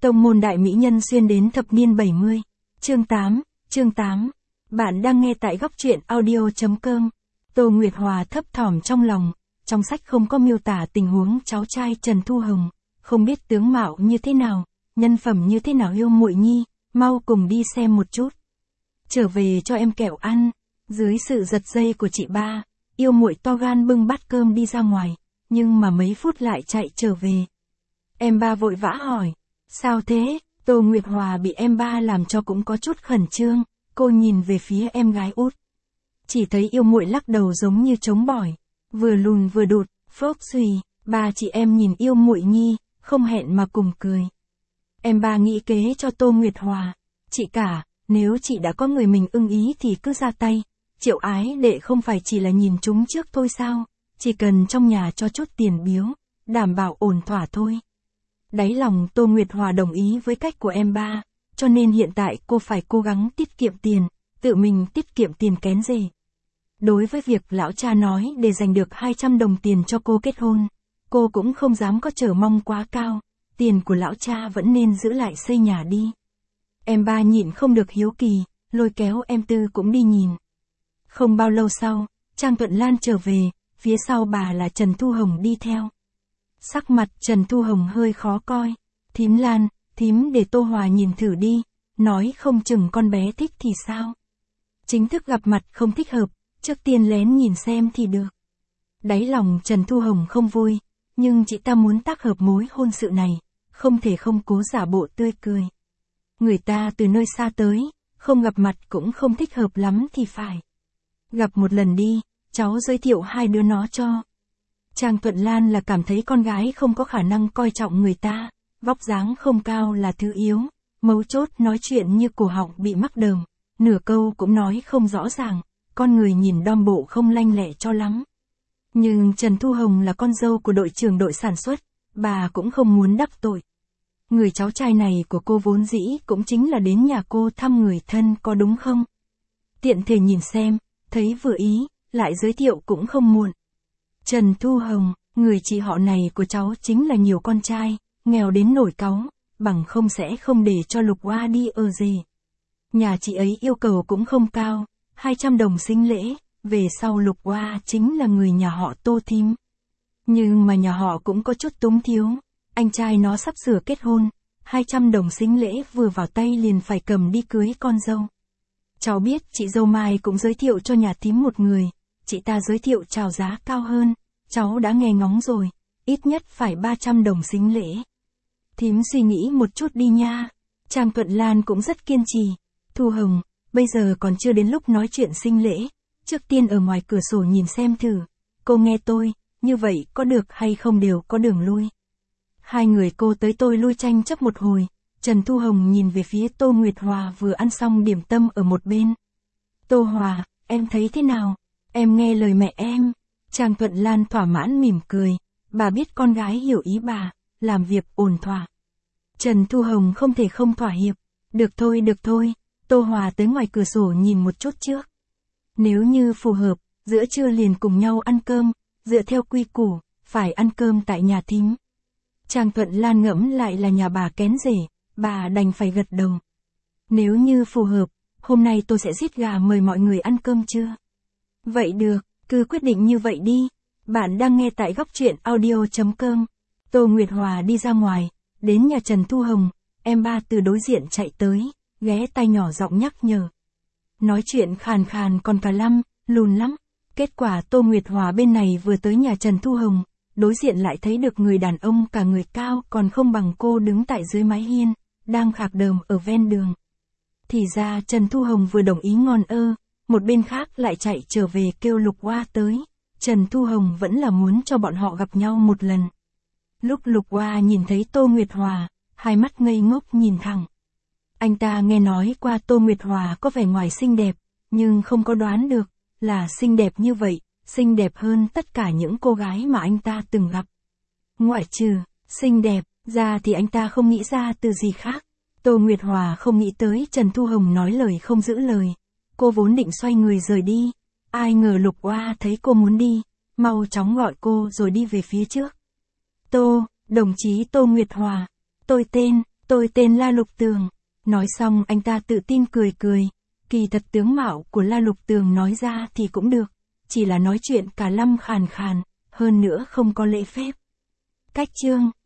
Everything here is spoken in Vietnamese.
Tông môn đại mỹ nhân xuyên đến thập niên 70. Chương 8. Bạn đang nghe tại góc truyện audio.com. Tô Nguyệt Hòa thấp thỏm trong lòng, trong sách không có miêu tả tình huống cháu trai Trần Thu Hồng, không biết tướng mạo như thế nào, nhân phẩm như thế nào. Yêu muội nhi, mau cùng đi xem một chút. Trở về cho em kẹo ăn. Dưới sự giật dây của chị ba, yêu muội to gan bưng bát cơm đi ra ngoài, nhưng mà mấy phút lại chạy trở về. Em ba vội vã hỏi, sao thế? Tô Nguyệt Hòa bị em ba làm cho cũng có chút khẩn trương, cô nhìn về phía em gái út. Chỉ thấy yêu muội lắc đầu giống như trống bỏi, vừa lùn vừa đụt, phốc suy, ba chị em nhìn yêu muội nhi, không hẹn mà cùng cười. Em ba nghĩ kế cho Tô Nguyệt Hòa, chị cả, nếu chị đã có người mình ưng ý thì cứ ra tay, Triệu ái đệ không phải chỉ là nhìn chúng trước thôi sao, chỉ cần trong nhà cho chút tiền biếu, đảm bảo ổn thỏa thôi. Đáy lòng Tô Nguyệt Hòa đồng ý với cách của em ba, cho nên hiện tại cô phải cố gắng tiết kiệm tiền, tự mình tiết kiệm tiền kén rể. Đối với việc lão cha nói để giành được 200 đồng tiền cho cô kết hôn, cô cũng không dám có chờ mong quá cao, tiền của lão cha vẫn nên giữ lại xây nhà đi. Em ba nhịn không được hiếu kỳ, lôi kéo em Tư cũng đi nhìn. Không bao lâu sau, Trang Thuận Lan trở về, phía sau bà là Trần Thu Hồng đi theo. Sắc mặt Trần Thu Hồng hơi khó coi. Thím Lan, thím để Tô Hòa nhìn thử đi, nói không chừng con bé thích thì sao. Chính thức gặp mặt không thích hợp, trước tiên lén nhìn xem thì được. Đáy lòng Trần Thu Hồng không vui, nhưng chị ta muốn tác hợp mối hôn sự này, không thể không cố giả bộ tươi cười. Người ta từ nơi xa tới, không gặp mặt cũng không thích hợp lắm thì phải. Gặp một lần đi, cháu giới thiệu hai đứa nó cho. Trang Thuận Lan là cảm thấy con gái không có khả năng coi trọng người ta, vóc dáng không cao là thứ yếu, mấu chốt nói chuyện như cổ họng bị mắc đờm, nửa câu cũng nói không rõ ràng, con người nhìn đom bộ không lanh lẹ cho lắm. Nhưng Trần Thu Hồng là con dâu của đội trưởng đội sản xuất, bà cũng không muốn đắc tội. Người cháu trai này của cô vốn dĩ cũng chính là đến nhà cô thăm người thân có đúng không? Tiện thể nhìn xem, thấy vừa ý, lại giới thiệu cũng không muộn. Trần Thu Hồng, người chị họ này của cháu chính là nhiều con trai, nghèo đến nổi cáu, bằng không sẽ không để cho Lục Hoa đi ở rể. Nhà chị ấy yêu cầu cũng không cao, 200 đồng sinh lễ, về sau Lục Hoa chính là người nhà họ Tô thím. Nhưng mà nhà họ cũng có chút túng thiếu, anh trai nó sắp sửa kết hôn, 200 đồng sinh lễ vừa vào tay liền phải cầm đi cưới con dâu. Cháu biết chị dâu Mai cũng giới thiệu cho nhà thím một người, chị ta giới thiệu chào giá cao hơn, cháu đã nghe ngóng rồi, ít nhất phải 300 đồng sinh lễ. Thím suy nghĩ một chút đi nha. Trang Thuận Lan cũng rất kiên trì. Thu Hồng, bây giờ còn chưa đến lúc nói chuyện sinh lễ, trước tiên ở ngoài cửa sổ nhìn xem thử, cô nghe tôi, như vậy có được hay không đều có đường lui. Hai người cô tới tôi lui tranh chấp một hồi, Trần Thu Hồng nhìn về phía Tô Nguyệt Hòa vừa ăn xong điểm tâm ở một bên. Tô Hòa, em thấy thế nào? Em nghe lời mẹ em. Trang Thuận Lan thỏa mãn mỉm cười, bà biết con gái hiểu ý bà, làm việc ổn thỏa. Trần Thu Hồng không thể không thỏa hiệp, được thôi, Tô Hòa tới ngoài cửa sổ nhìn một chút trước. Nếu như phù hợp, giữa trưa liền cùng nhau ăn cơm, dựa theo quy củ, phải ăn cơm tại nhà thím. Trang Thuận Lan ngẫm lại là nhà bà kén rể, bà đành phải gật đầu. Nếu như phù hợp, hôm nay tôi sẽ giết gà mời mọi người ăn cơm trưa. Vậy được, cứ quyết định như vậy đi. Bạn đang nghe tại góc truyện audio.com. Tô Nguyệt Hòa đi ra ngoài, đến nhà Trần Thu Hồng, em ba từ đối diện chạy tới, ghé tai nhỏ giọng nhắc nhở. Nói chuyện khàn khàn còn cả lăm, lùn lắm. Kết quả Tô Nguyệt Hòa bên này vừa tới nhà Trần Thu Hồng, đối diện lại thấy được người đàn ông cả người cao còn không bằng cô đứng tại dưới mái hiên, đang khạc đờm ở ven đường. Thì ra Trần Thu Hồng vừa đồng ý ngon một bên khác lại chạy trở về kêu Lục Hoa tới. Trần Thu Hồng vẫn là muốn cho bọn họ gặp nhau một lần. Lúc Lục Hoa nhìn thấy Tô Nguyệt Hòa, hai mắt ngây ngốc nhìn thẳng. Anh ta nghe nói qua Tô Nguyệt Hòa có vẻ ngoài xinh đẹp, nhưng không có đoán được là xinh đẹp như vậy, xinh đẹp hơn tất cả những cô gái mà anh ta từng gặp. Ngoại trừ xinh đẹp ra thì anh ta không nghĩ ra từ gì khác. Tô Nguyệt Hòa không nghĩ tới Trần Thu Hồng nói lời không giữ lời. Cô vốn định xoay người rời đi, ai ngờ Lục Hoa thấy cô muốn đi, mau chóng gọi cô rồi đi về phía trước. Đồng chí Tô Nguyệt Hòa, tôi tên Tôi tên La Lục Tường. Nói xong anh ta tự tin cười cười. Kỳ thật tướng mạo của La Lục Tường nói ra thì cũng được. Chỉ là nói chuyện cả lăm khàn khàn, hơn nữa không có lễ phép. Cách chương